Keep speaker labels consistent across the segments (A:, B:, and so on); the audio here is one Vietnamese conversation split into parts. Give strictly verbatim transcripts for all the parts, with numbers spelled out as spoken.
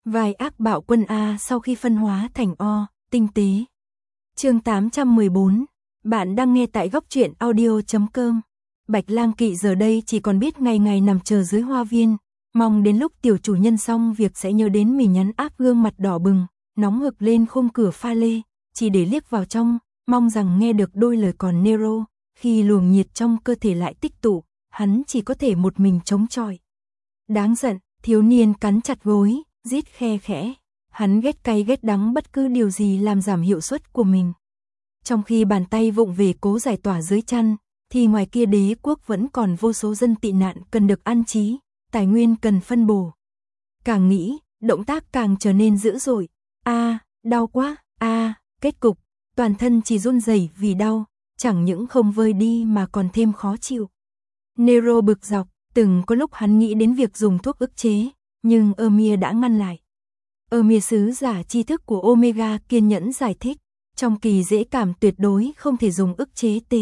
A: Vai ác bạo quân A sau khi phân hóa thành O, tinh tế. Chương tám trăm mười bốn. Bạn đang nghe tại góc truyện audio chấm com. Bạch Lang Kỵ giờ đây chỉ còn biết ngày ngày nằm chờ dưới hoa viên, mong đến lúc tiểu chủ nhân xong việc sẽ nhớ đến mình nhắn áp gương mặt đỏ bừng, nóng hực lên khung cửa pha lê, chỉ để liếc vào trong, mong rằng nghe được đôi lời còn Nero, khi luồng nhiệt trong cơ thể lại tích tụ, hắn chỉ có thể một mình chống chọi. Đáng giận, thiếu niên cắn chặt gối, rít khe khẽ, hắn ghét cay ghét đắng bất cứ điều gì làm giảm hiệu suất của mình. Trong khi bàn tay vụng về cố giải tỏa dưới chăn, thì ngoài kia đế quốc vẫn còn vô số dân tị nạn cần được an trí, tài nguyên cần phân bổ. Càng nghĩ, động tác càng trở nên dữ dội. A, à, đau quá, a, à, kết cục, toàn thân chỉ run rẩy vì đau, chẳng những không vơi đi mà còn thêm khó chịu. Nero bực dọc, từng có lúc hắn nghĩ đến việc dùng thuốc ức chế, nhưng Ymir đã ngăn lại. Ymir sứ giả tri thức của Omega kiên nhẫn giải thích, trong kỳ dễ cảm tuyệt đối không thể dùng ức chế tề.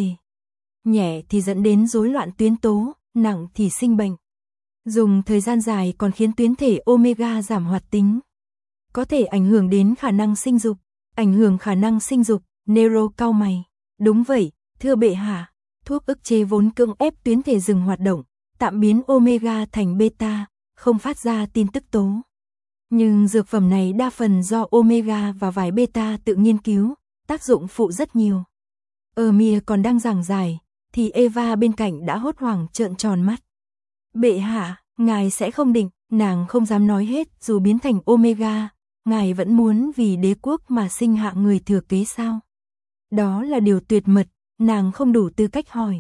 A: Nhẹ thì dẫn đến rối loạn tuyến tố, nặng thì sinh bệnh. Dùng thời gian dài còn khiến tuyến thể Omega giảm hoạt tính. Có thể ảnh hưởng đến khả năng sinh dục, ảnh hưởng khả năng sinh dục, Nero cau mày. Đúng vậy, thưa bệ hạ, thuốc ức chế vốn cưỡng ép tuyến thể dừng hoạt động, tạm biến Omega thành beta, không phát ra tin tức tố. Nhưng dược phẩm này đa phần do Omega và vài beta tự nghiên cứu, tác dụng phụ rất nhiều. Ymir còn đang giảng giải, thì Eva bên cạnh đã hốt hoảng trợn tròn mắt. Bệ hạ, ngài sẽ không định, nàng không dám nói hết dù biến thành Omega, ngài vẫn muốn vì đế quốc mà sinh hạ người thừa kế sao? Đó là điều tuyệt mật, nàng không đủ tư cách hỏi.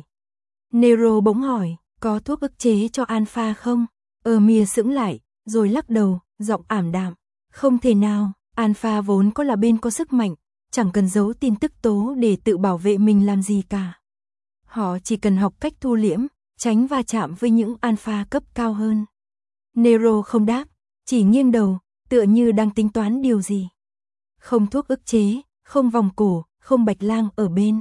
A: Nero bỗng hỏi, có thuốc ức chế cho Alpha không? Ymir sững lại, rồi lắc đầu, giọng ảm đạm. Không thể nào, Alpha vốn có là bên có sức mạnh, chẳng cần giấu tin tức tố để tự bảo vệ mình làm gì cả. Họ chỉ cần học cách thu liễm, tránh va chạm với những Alpha cấp cao hơn. Nero không đáp, chỉ nghiêng đầu, tựa như đang tính toán điều gì. Không thuốc ức chế, không vòng cổ, không Bạch Lang ở bên.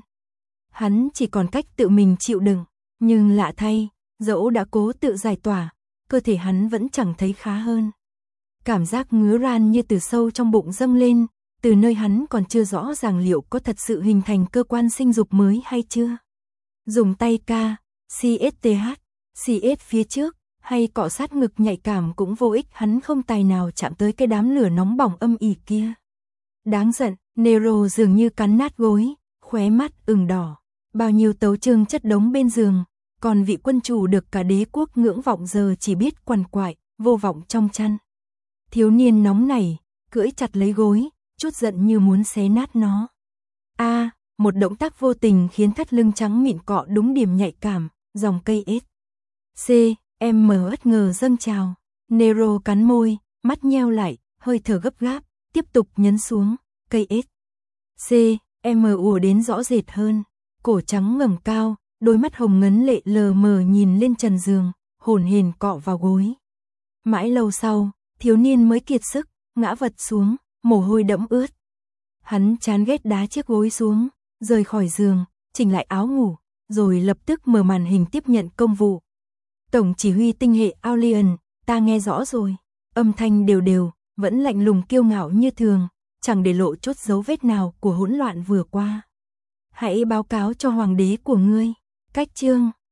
A: Hắn chỉ còn cách tự mình chịu đựng, nhưng lạ thay, dẫu đã cố tự giải tỏa, cơ thể hắn vẫn chẳng thấy khá hơn. Cảm giác ngứa ran như từ sâu trong bụng dâng lên, từ nơi hắn còn chưa rõ ràng liệu có thật sự hình thành cơ quan sinh dục mới hay chưa. Dùng tay ca, xê ét tê hát, xê ét phía trước, hay cọ sát ngực nhạy cảm cũng vô ích, hắn không tài nào chạm tới cái đám lửa nóng bỏng âm ỉ kia. Đáng giận, Nero dường như cắn nát gối, khóe mắt ửng đỏ. Bao nhiêu tấu chương chất đống bên giường, còn vị quân chủ được cả đế quốc ngưỡng vọng giờ chỉ biết quằn quại, vô vọng trong chăn. Thiếu niên nóng nảy, cưỡi chặt lấy gối, chút giận như muốn xé nát nó. A, à, một động tác vô tình khiến thắt lưng trắng mịn cọ đúng điểm nhạy cảm, dòng cây S. C, em mở bất ngờ dâng trào. Nero cắn môi, mắt nheo lại, hơi thở gấp gáp, tiếp tục nhấn xuống, cây S. C, em ùa đến rõ rệt hơn, cổ trắng ngẩng cao, đôi mắt hồng ngấn lệ lờ mờ nhìn lên trần giường, hồn hển cọ vào gối. Mãi lâu sau, thiếu niên mới kiệt sức, ngã vật xuống, mồ hôi đẫm ướt. Hắn chán ghét đá chiếc gối xuống, rời khỏi giường, chỉnh lại áo ngủ, rồi lập tức mở màn hình tiếp nhận công vụ. Tổng chỉ huy tinh hệ Aulion, ta nghe rõ rồi. Âm thanh đều đều, vẫn lạnh lùng kiêu ngạo như thường, chẳng để lộ chút dấu vết nào của hỗn loạn vừa qua. Hãy báo cáo cho hoàng đế của ngươi. Cách chương